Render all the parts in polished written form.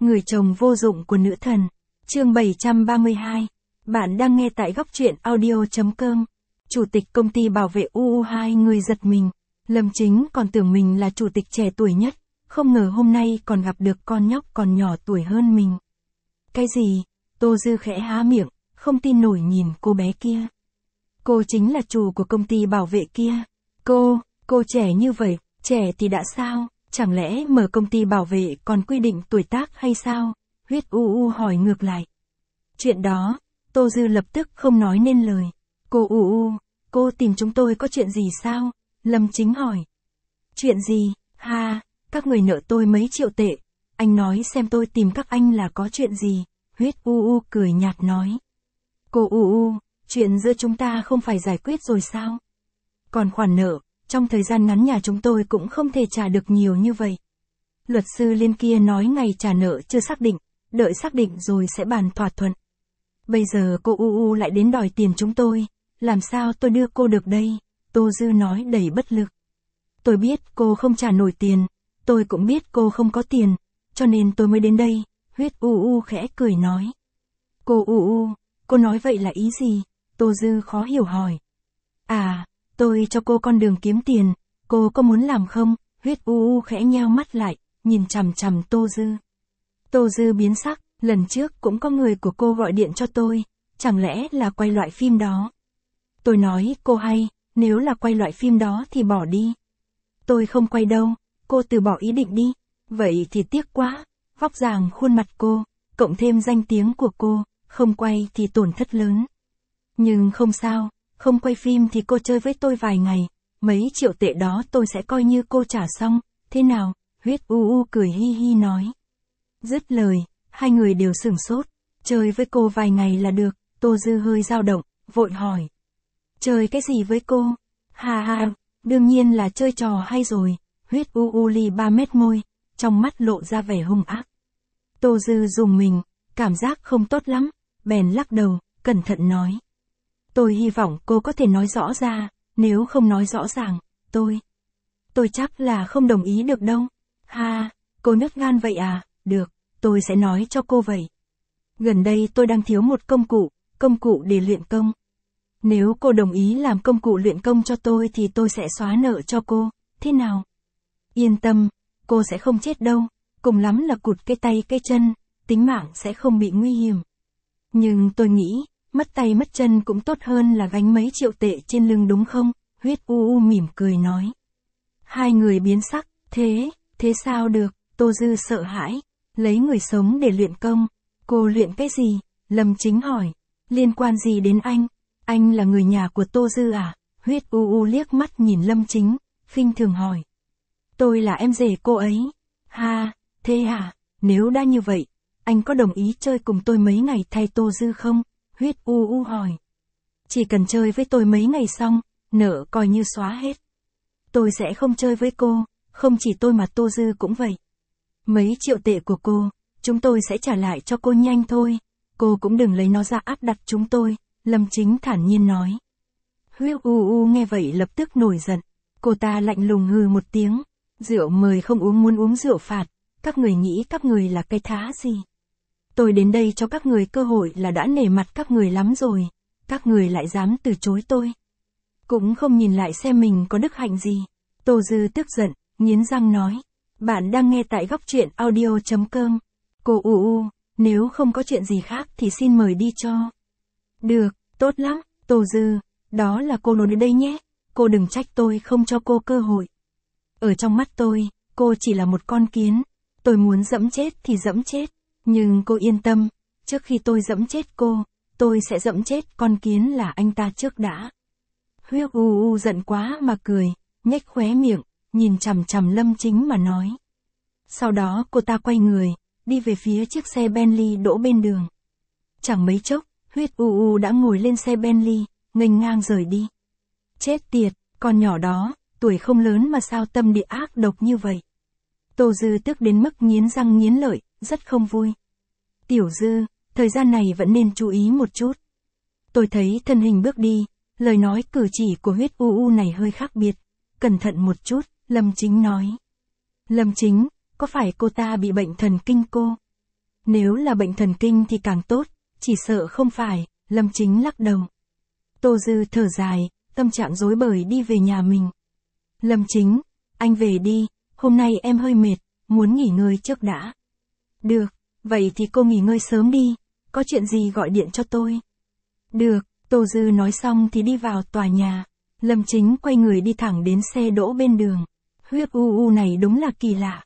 Người chồng vô dụng của nữ thần. Chương 732. Bạn đang nghe tại góc truyện audio.com. Chủ tịch công ty bảo vệ UU2 người giật mình. Lâm Chính còn tưởng mình là chủ tịch trẻ tuổi nhất, không ngờ hôm nay còn gặp được con nhóc còn nhỏ tuổi hơn mình. Cái gì? Tô Dư khẽ há miệng, không tin nổi nhìn cô bé kia. Cô chính là chủ của công ty bảo vệ kia. Cô trẻ như vậy, trẻ thì đã sao? Chẳng lẽ mở công ty bảo vệ còn quy định tuổi tác hay sao? Huyết UU hỏi ngược lại. Chuyện đó, Tô Dư lập tức không nói nên lời. Cô UU, cô tìm chúng tôi có chuyện gì sao? Lâm Chính hỏi. Chuyện gì? Ha, các người nợ tôi mấy triệu tệ. Anh nói xem tôi tìm các anh là có chuyện gì? Huyết UU cười nhạt nói. Cô UU, chuyện giữa chúng ta không phải giải quyết rồi sao? Còn khoản nợ, trong thời gian ngắn nhà chúng tôi cũng không thể trả được nhiều như vậy. Luật sư Liên kia nói ngày trả nợ chưa xác định, đợi xác định rồi sẽ bàn thỏa thuận. Bây giờ cô UU lại đến đòi tiền chúng tôi, làm sao tôi đưa cô được đây? Tô Dư nói đầy bất lực. Tôi biết cô không trả nổi tiền, tôi cũng biết cô không có tiền, cho nên tôi mới đến đây. Huyết UU khẽ cười nói. Cô UU, cô nói vậy là ý gì? Tô Dư khó hiểu hỏi. À, tôi cho cô con đường kiếm tiền, cô có muốn làm không? Huyết UU khẽ nheo mắt lại, nhìn chằm chằm Tô Dư. Tô Dư biến sắc, lần trước cũng có người của cô gọi điện cho tôi, chẳng lẽ là quay loại phim đó? Tôi nói cô hay, nếu là quay loại phim đó thì bỏ đi. Tôi không quay đâu, cô từ bỏ ý định đi. Vậy thì tiếc quá, vóc dáng khuôn mặt cô, cộng thêm danh tiếng của cô, không quay thì tổn thất lớn. Nhưng không sao, không quay phim thì cô chơi với tôi vài ngày, mấy triệu tệ đó tôi sẽ coi như cô trả xong, thế nào? Huyết UU cười hi hi nói. Dứt lời, hai người đều sửng sốt, chơi với cô vài ngày là được. Tô Dư hơi dao động, vội hỏi. Chơi cái gì với cô? Ha ha, đương nhiên là chơi trò hay rồi. Huyết UU li 3 mét môi, trong mắt lộ ra vẻ hung ác. Tô Dư rùng mình, cảm giác không tốt lắm, bèn lắc đầu, cẩn thận nói. Tôi hy vọng cô có thể nói rõ ra, nếu không nói rõ ràng, tôi chắc là không đồng ý được đâu. Ha, cô nhát gan vậy à? Được, tôi sẽ nói cho cô vậy. Gần đây tôi đang thiếu một công cụ để luyện công. Nếu cô đồng ý làm công cụ luyện công cho tôi thì tôi sẽ xóa nợ cho cô, thế nào? Yên tâm, cô sẽ không chết đâu, cùng lắm là cụt cái tay cái chân, tính mạng sẽ không bị nguy hiểm. Nhưng tôi nghĩ, mất tay mất chân cũng tốt hơn là gánh mấy triệu tệ trên lưng đúng không? Huyết UU mỉm cười nói. Hai người biến sắc, thế sao được? Tô Dư sợ hãi, lấy người sống để luyện công. Cô luyện cái gì? Lâm Chính hỏi. Liên quan gì đến anh? Anh là người nhà của Tô Dư à? Huyết UU liếc mắt nhìn Lâm Chính, khinh thường hỏi. Tôi là em rể cô ấy. Ha, thế à? Nếu đã như vậy, anh có đồng ý chơi cùng tôi mấy ngày thay Tô Dư không? Huyết UU hỏi. Chỉ cần chơi với tôi mấy ngày xong, nợ coi như xóa hết. Tôi sẽ không chơi với cô, không chỉ tôi mà Tô Dư cũng vậy. Mấy triệu tệ của cô, chúng tôi sẽ trả lại cho cô nhanh thôi. Cô cũng đừng lấy nó ra áp đặt chúng tôi, Lâm Chính thản nhiên nói. Huyết UU nghe vậy lập tức nổi giận. Cô ta lạnh lùng hừ một tiếng. Rượu mời không uống muốn uống rượu phạt. Các người nghĩ các người là cái thá gì? Tôi đến đây cho các người cơ hội là đã nể mặt các người lắm rồi. Các người lại dám từ chối tôi. Cũng không nhìn lại xem mình có đức hạnh gì. Tô Dư tức giận, nghiến răng nói. Bạn đang nghe tại góc truyện audio.com. Cô UU, nếu không có chuyện gì khác thì xin mời đi cho. Được, tốt lắm, Tô Dư, đó là cô nói đến đây nhé. Cô đừng trách tôi không cho cô cơ hội. Ở trong mắt tôi, cô chỉ là một con kiến. Tôi muốn giẫm chết thì giẫm chết. Nhưng cô yên tâm, trước khi tôi giẫm chết cô, tôi sẽ giẫm chết con kiến là anh ta trước đã. Huyết UU giận quá mà cười, nhếch khóe miệng, nhìn chằm chằm Lâm Chính mà nói. Sau đó cô ta quay người, đi về phía chiếc xe Bentley đỗ bên đường. Chẳng mấy chốc, Huyết UU đã ngồi lên xe Bentley, nghênh ngang rời đi. Chết tiệt, con nhỏ đó, tuổi không lớn mà sao tâm địa ác độc như vậy. Tô Dư tức đến mức nghiến răng nghiến lợi, rất không vui. Tiểu Dư, thời gian này vẫn nên chú ý một chút. Tôi thấy thân hình bước đi, lời nói cử chỉ của Huyết UU này hơi khác biệt. Cẩn thận một chút, Lâm Chính nói. Lâm Chính, có phải cô ta bị bệnh thần kinh cô? Nếu là bệnh thần kinh thì càng tốt, chỉ sợ không phải, Lâm Chính lắc đầu. Tô Dư thở dài, tâm trạng rối bời đi về nhà mình. Lâm Chính, anh về đi, hôm nay em hơi mệt, muốn nghỉ ngơi trước đã. Được, vậy thì cô nghỉ ngơi sớm đi, có chuyện gì gọi điện cho tôi. Được, Tô Dư nói xong thì đi vào tòa nhà. Lâm Chính quay người đi thẳng đến xe đỗ bên đường. Huyết u này đúng là kỳ lạ.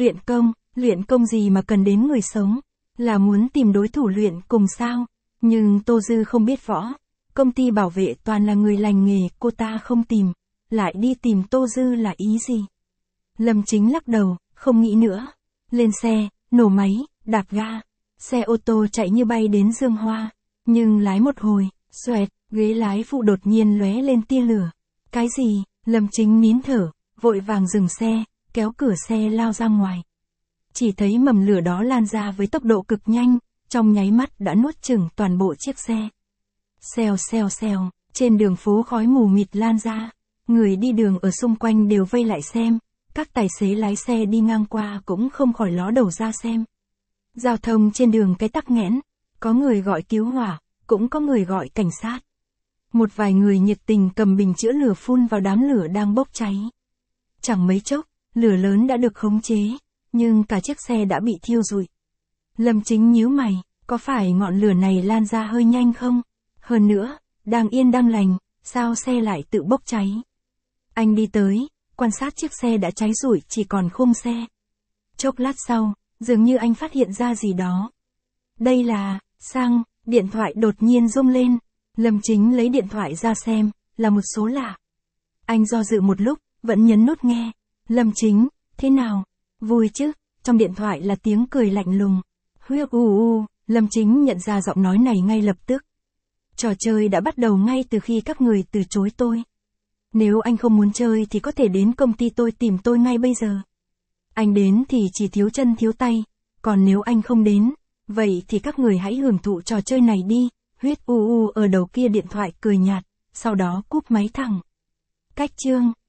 Luyện công gì mà cần đến người sống? Là muốn tìm đối thủ luyện cùng sao? Nhưng Tô Dư không biết võ. Công ty bảo vệ toàn là người lành nghề, cô ta không tìm. Lại đi tìm Tô Dư là ý gì? Lâm Chính lắc đầu, không nghĩ nữa. Lên xe, nổ máy, đạp ga. Xe ô tô chạy như bay đến Dương Hoa. Nhưng lái một hồi, xoẹt, ghế lái phụ đột nhiên lóe lên tia lửa. Cái gì? Lâm Chính nín thở, vội vàng dừng xe, kéo cửa xe lao ra ngoài. Chỉ thấy mầm lửa đó lan ra với tốc độ cực nhanh, trong nháy mắt đã nuốt chửng toàn bộ chiếc xe. Xèo xèo xèo, trên đường phố khói mù mịt lan ra. Người đi đường ở xung quanh đều vây lại xem, các tài xế lái xe đi ngang qua cũng không khỏi ló đầu ra xem. Giao thông trên đường cái tắc nghẽn, có người gọi cứu hỏa, cũng có người gọi cảnh sát. Một vài người nhiệt tình cầm bình chữa lửa phun vào đám lửa đang bốc cháy. Chẳng mấy chốc, lửa lớn đã được khống chế, nhưng cả chiếc xe đã bị thiêu rụi. Lâm Chính nhíu mày, có phải ngọn lửa này lan ra hơi nhanh không? Hơn nữa, đang yên đang lành, sao xe lại tự bốc cháy? Anh đi tới, quan sát chiếc xe đã cháy rụi chỉ còn khung xe. Chốc lát sau, dường như anh phát hiện ra gì đó. Đây là, xăng, điện thoại đột nhiên rung lên. Lâm Chính lấy điện thoại ra xem, là một số lạ. Anh do dự một lúc, vẫn nhấn nút nghe. Lâm Chính, thế nào? Vui chứ? Trong điện thoại là tiếng cười lạnh lùng. Huyết Lâm Chính nhận ra giọng nói này ngay lập tức. Trò chơi đã bắt đầu ngay từ khi các người từ chối tôi. Nếu anh không muốn chơi thì có thể đến công ty tôi tìm tôi ngay bây giờ. Anh đến thì chỉ thiếu chân thiếu tay, còn nếu anh không đến, vậy thì các người hãy hưởng thụ trò chơi này đi. Huyết ở đầu kia điện thoại cười nhạt, sau đó cúp máy thẳng. Cách chương